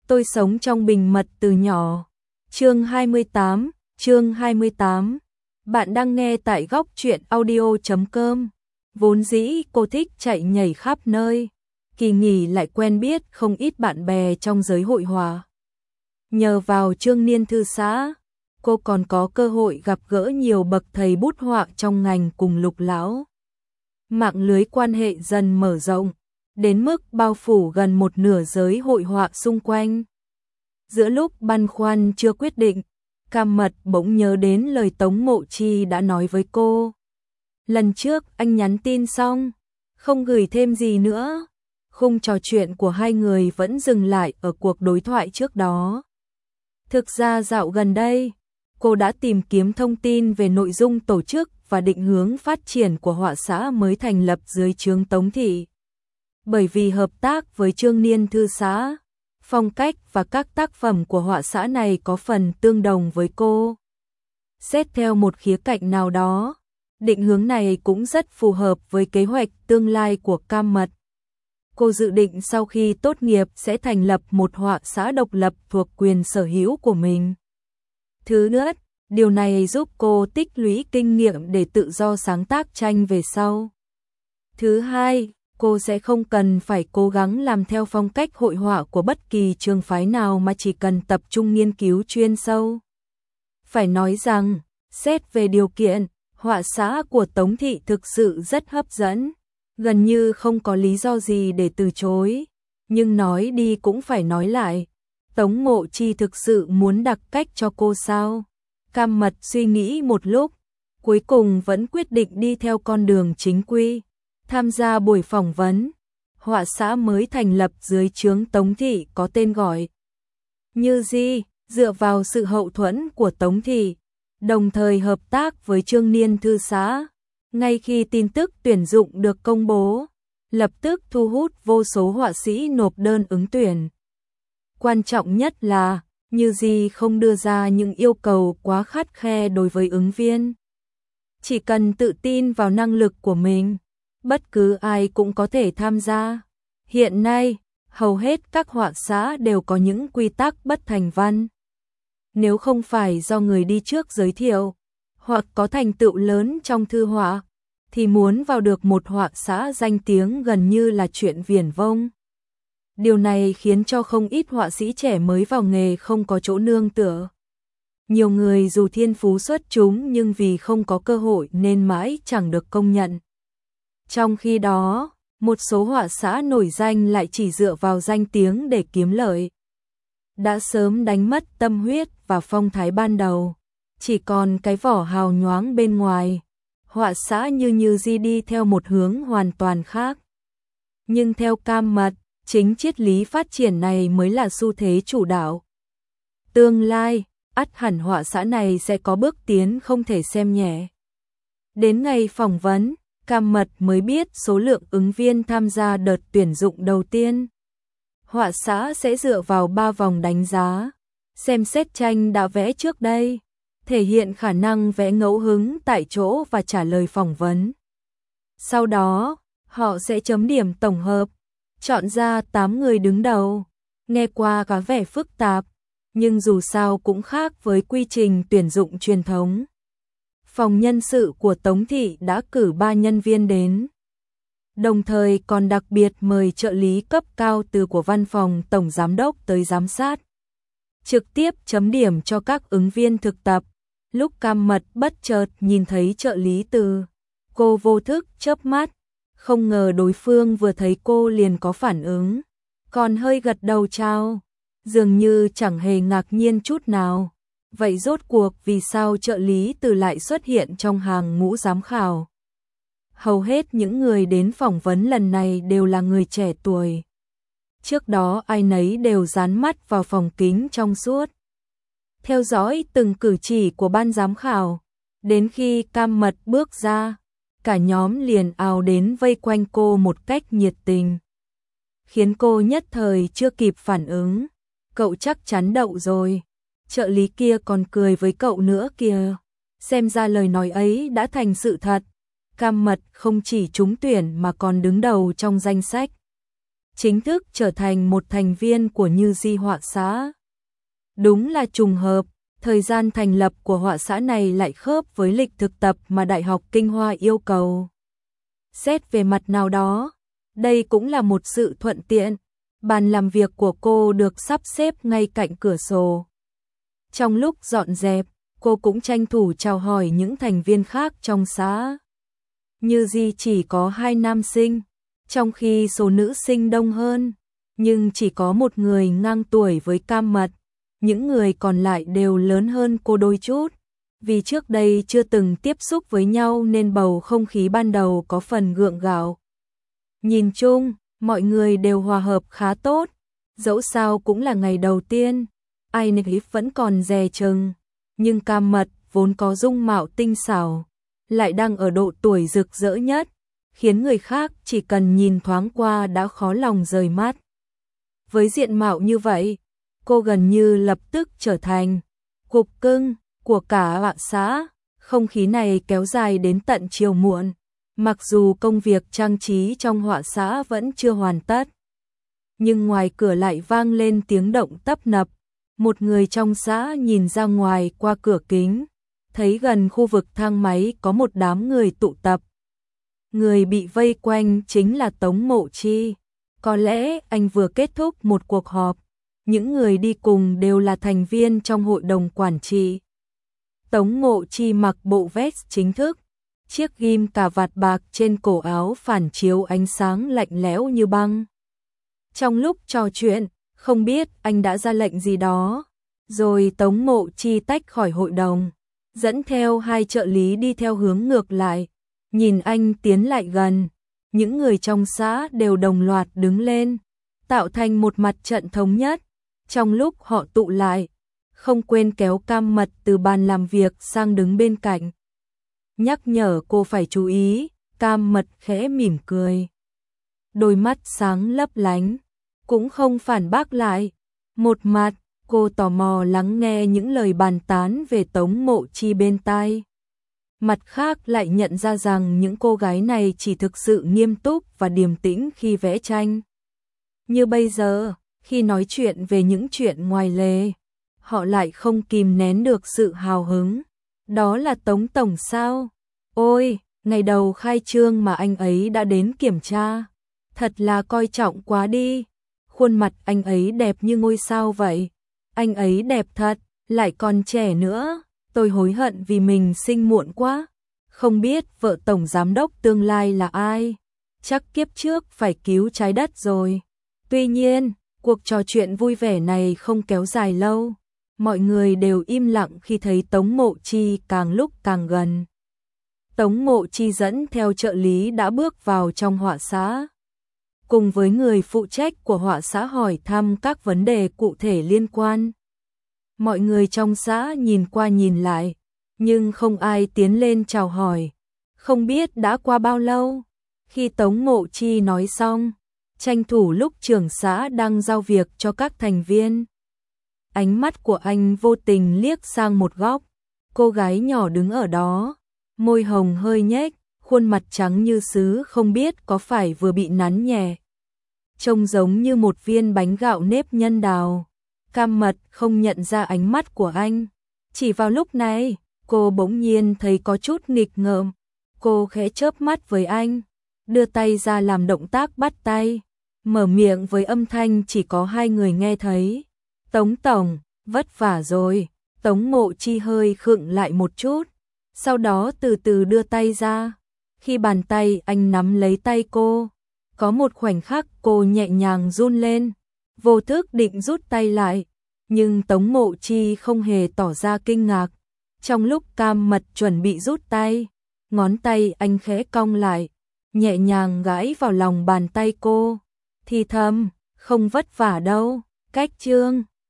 Tôi sống trong bình mật từ nhỏ. Chương 28. Bạn đang nghe tại góc truyện audio.com. Vốn dĩ cô thích chạy nhảy khắp nơi. Kỳ nghỉ lại quen biết không ít bạn bè trong giới hội họa. Nhờ vào Trương Niên thư xã, cô còn có cơ hội gặp gỡ nhiều bậc thầy bút họa trong ngành cùng Lục lão. Mạng lưới quan hệ dần mở rộng, đến mức bao phủ gần một nửa giới hội họa xung quanh. Giữa lúc băn khoăn chưa quyết định, Cam Mật bỗng nhớ đến lời Tống Mộ Chi đã nói với cô. Lần trước anh nhắn tin xong, không gửi thêm gì nữa. Khung trò chuyện của hai người vẫn dừng lại ở cuộc đối thoại trước đó. Thực ra dạo gần đây, cô đã tìm kiếm thông tin về nội dung tổ chức và định hướng phát triển của họa xã mới thành lập dưới trướng Tống thị. Bởi vì hợp tác với Trương Niên thư xã, phong cách và các tác phẩm của họa xã này có phần tương đồng với cô. Xét theo một khía cạnh nào đó, định hướng này cũng rất phù hợp với kế hoạch tương lai của Cam Mật. Cô dự định sau khi tốt nghiệp sẽ thành lập một họa xã độc lập thuộc quyền sở hữu của mình. Thứ nhất, điều này giúp cô tích lũy kinh nghiệm để tự do sáng tác tranh về sau. Thứ hai, cô sẽ không cần phải cố gắng làm theo phong cách hội họa của bất kỳ trường phái nào mà chỉ cần tập trung nghiên cứu chuyên sâu. Phải nói rằng, xét về điều kiện, họa xã của Tống thị thực sự rất hấp dẫn, gần như không có lý do gì để từ chối. Nhưng nói đi cũng phải nói lại, Tống Mộ Chi thực sự muốn đặc cách cho cô sao? Cam Mật suy nghĩ một lúc, cuối cùng vẫn quyết định đi theo con đường chính quy. Tham gia buổi phỏng vấn, họa xã mới thành lập dưới trướng Tống thị có tên gọi Như Di, dựa vào sự hậu thuẫn của Tống thị, đồng thời hợp tác với Trương Niên thư xã. Ngay khi tin tức tuyển dụng được công bố, lập tức thu hút vô số họa sĩ nộp đơn ứng tuyển. Quan trọng nhất là, Như Di không đưa ra những yêu cầu quá khắt khe đối với ứng viên. Chỉ cần tự tin vào năng lực của mình, bất cứ ai cũng có thể tham gia. Hiện nay, hầu hết các họa xã đều có những quy tắc bất thành văn. Nếu không phải do người đi trước giới thiệu, hoặc có thành tựu lớn trong thư họa, thì muốn vào được một họa xã danh tiếng gần như là chuyện viển vông. Điều này khiến cho không ít họa sĩ trẻ mới vào nghề không có chỗ nương tựa. Nhiều người dù thiên phú xuất chúng nhưng vì không có cơ hội nên mãi chẳng được công nhận. Trong khi đó, một số họa xã nổi danh lại chỉ dựa vào danh tiếng để kiếm lợi. Đã sớm đánh mất tâm huyết và phong thái ban đầu, chỉ còn cái vỏ hào nhoáng bên ngoài. Họa xã Như Di đi theo một hướng hoàn toàn khác. Nhưng theo Cam Mật, chính triết lý phát triển này mới là xu thế chủ đạo. Tương lai, ắt hẳn họa xã này sẽ có bước tiến không thể xem nhẹ. Đến ngày phỏng vấn, Cam Mật mới biết số lượng ứng viên tham gia đợt tuyển dụng đầu tiên. Họa xã sẽ dựa vào 3 vòng đánh giá, xem xét tranh đã vẽ trước đây, thể hiện khả năng vẽ ngẫu hứng tại chỗ và trả lời phỏng vấn. Sau đó, họ sẽ chấm điểm tổng hợp, chọn ra 8 người đứng đầu. Nghe qua có vẻ phức tạp, nhưng dù sao cũng khác với quy trình tuyển dụng truyền thống. Phòng nhân sự của Tống thị đã cử 3 nhân viên đến, đồng thời còn đặc biệt mời trợ lý cấp cao từ của văn phòng tổng giám đốc tới giám sát, trực tiếp chấm điểm cho các ứng viên thực tập. Lúc Cam Mật bất chợt nhìn thấy trợ lý từ, cô vô thức chớp mắt, không ngờ đối phương vừa thấy cô liền có phản ứng, còn hơi gật đầu chào, dường như chẳng hề ngạc nhiên chút nào. Vậy rốt cuộc vì sao trợ lý từ lại xuất hiện trong hàng ngũ giám khảo? Hầu hết những người đến phỏng vấn lần này đều là người trẻ tuổi. Trước đó ai nấy đều dán mắt vào phòng kính trong suốt, theo dõi từng cử chỉ của ban giám khảo. Đến khi Cam Mật bước ra, cả nhóm liền ào đến vây quanh cô một cách nhiệt tình, khiến cô nhất thời chưa kịp phản ứng. Cậu chắc chắn đậu rồi. Trợ lý kia còn cười với cậu nữa kìa. Xem ra lời nói ấy đã thành sự thật. Cam Mật không chỉ trúng tuyển mà còn đứng đầu trong danh sách. chính thức trở thành một thành viên của Như Di họa xã. Đúng là trùng hợp, thời gian thành lập của họa xã này lại khớp với lịch thực tập mà Đại học Kinh Hoa yêu cầu. Xét về mặt nào đó, đây cũng là một sự thuận tiện. Bàn làm việc của cô được sắp xếp ngay cạnh cửa sổ. Trong lúc dọn dẹp, cô cũng tranh thủ chào hỏi những thành viên khác trong xã. Như Di chỉ có 2 nam sinh, trong khi số nữ sinh đông hơn, nhưng chỉ có một người ngang tuổi với Cam Mật. Những người còn lại đều lớn hơn cô đôi chút. Vì trước đây chưa từng tiếp xúc với nhau nên bầu không khí ban đầu có phần gượng gạo. Nhìn chung, mọi người đều hòa hợp khá tốt. Dẫu sao cũng là ngày đầu tiên, ai nấy vẫn còn dè chừng. Nhưng Cam Mật vốn có dung mạo tinh xảo, lại đang ở độ tuổi rực rỡ nhất, khiến người khác chỉ cần nhìn thoáng qua đã khó lòng rời mắt. Với diện mạo như vậy, cô gần như lập tức trở thành cục cưng của cả họa xã. Không khí này kéo dài đến tận chiều muộn, mặc dù công việc trang trí trong họa xã vẫn chưa hoàn tất. Nhưng ngoài cửa lại vang lên tiếng động tấp nập. Một người trong xã nhìn ra ngoài qua cửa kính, thấy gần khu vực thang máy có một đám người tụ tập. Người bị vây quanh chính là Tống Mộ Chi. Có lẽ anh vừa kết thúc một cuộc họp. Những người đi cùng đều là thành viên trong hội đồng quản trị. Tống Mộ Chi mặc bộ vest chính thức, chiếc ghim cà vạt bạc trên cổ áo phản chiếu ánh sáng lạnh lẽo như băng. Trong lúc trò chuyện, không biết anh đã ra lệnh gì đó, rồi Tống Mộ Chi tách khỏi hội đồng, dẫn theo 2 trợ lý đi theo hướng ngược lại. Nhìn anh tiến lại gần, những người trong xã đều đồng loạt đứng lên, tạo thành một mặt trận thống nhất. Trong lúc họ tụ lại, không quên kéo Cam Mật từ bàn làm việc sang đứng bên cạnh. Nhắc nhở cô phải chú ý, Cam Mật khẽ mỉm cười. Đôi mắt sáng lấp lánh, cũng không phản bác lại. Một mặt, cô tò mò lắng nghe những lời bàn tán về Tống Mộ Chi bên tai. Mặt khác lại nhận ra rằng những cô gái này chỉ thực sự nghiêm túc và điềm tĩnh khi vẽ tranh. Như bây giờ, khi nói chuyện về những chuyện ngoài lề, họ lại không kìm nén được sự hào hứng. Đó là Tống Tổng sao? Ôi, ngày đầu khai trương mà anh ấy đã đến kiểm tra. Thật là coi trọng quá đi. Khuôn mặt anh ấy đẹp như ngôi sao vậy. Anh ấy đẹp thật, lại còn trẻ nữa. Tôi hối hận vì mình sinh muộn quá. Không biết vợ tổng giám đốc tương lai là ai. Chắc kiếp trước phải cứu trái đất rồi. Tuy nhiên, cuộc trò chuyện vui vẻ này không kéo dài lâu. Mọi người đều im lặng khi thấy Tống Mộ Chi càng lúc càng gần. Tống Mộ Chi dẫn theo trợ lý đã bước vào trong họa xã. Cùng với người phụ trách của họa xã hỏi thăm các vấn đề cụ thể liên quan. Mọi người trong xã nhìn qua nhìn lại, nhưng không ai tiến lên chào hỏi. Không biết đã qua bao lâu, khi Tống Mộ Chi nói xong, tranh thủ lúc trưởng xã đang giao việc cho các thành viên. Ánh mắt của anh vô tình liếc sang một góc, cô gái nhỏ đứng ở đó, môi hồng hơi nhếch, khuôn mặt trắng như sứ không biết có phải vừa bị nắn nhẹ. Trông giống như một viên bánh gạo nếp nhân đào. Cam Mật không nhận ra ánh mắt của anh. Chỉ vào lúc này, cô bỗng nhiên thấy có chút nghịch ngợm. Cô khẽ chớp mắt với anh, đưa tay ra làm động tác bắt tay, mở miệng với âm thanh chỉ có 2 người nghe thấy. Tống Tổng, vất vả rồi. Tống Mộ Chi hơi khựng lại một chút, sau đó từ từ đưa tay ra. Khi bàn tay anh nắm lấy tay cô, có một khoảnh khắc cô nhẹ nhàng run lên, vô thức định rút tay lại, nhưng Tống Mộ Chi không hề tỏ ra kinh ngạc. Trong lúc Cam Mật chuẩn bị rút tay, ngón tay anh khẽ cong lại, nhẹ nhàng gãi vào lòng bàn tay cô, thì thầm, không vất vả đâu, cách chương.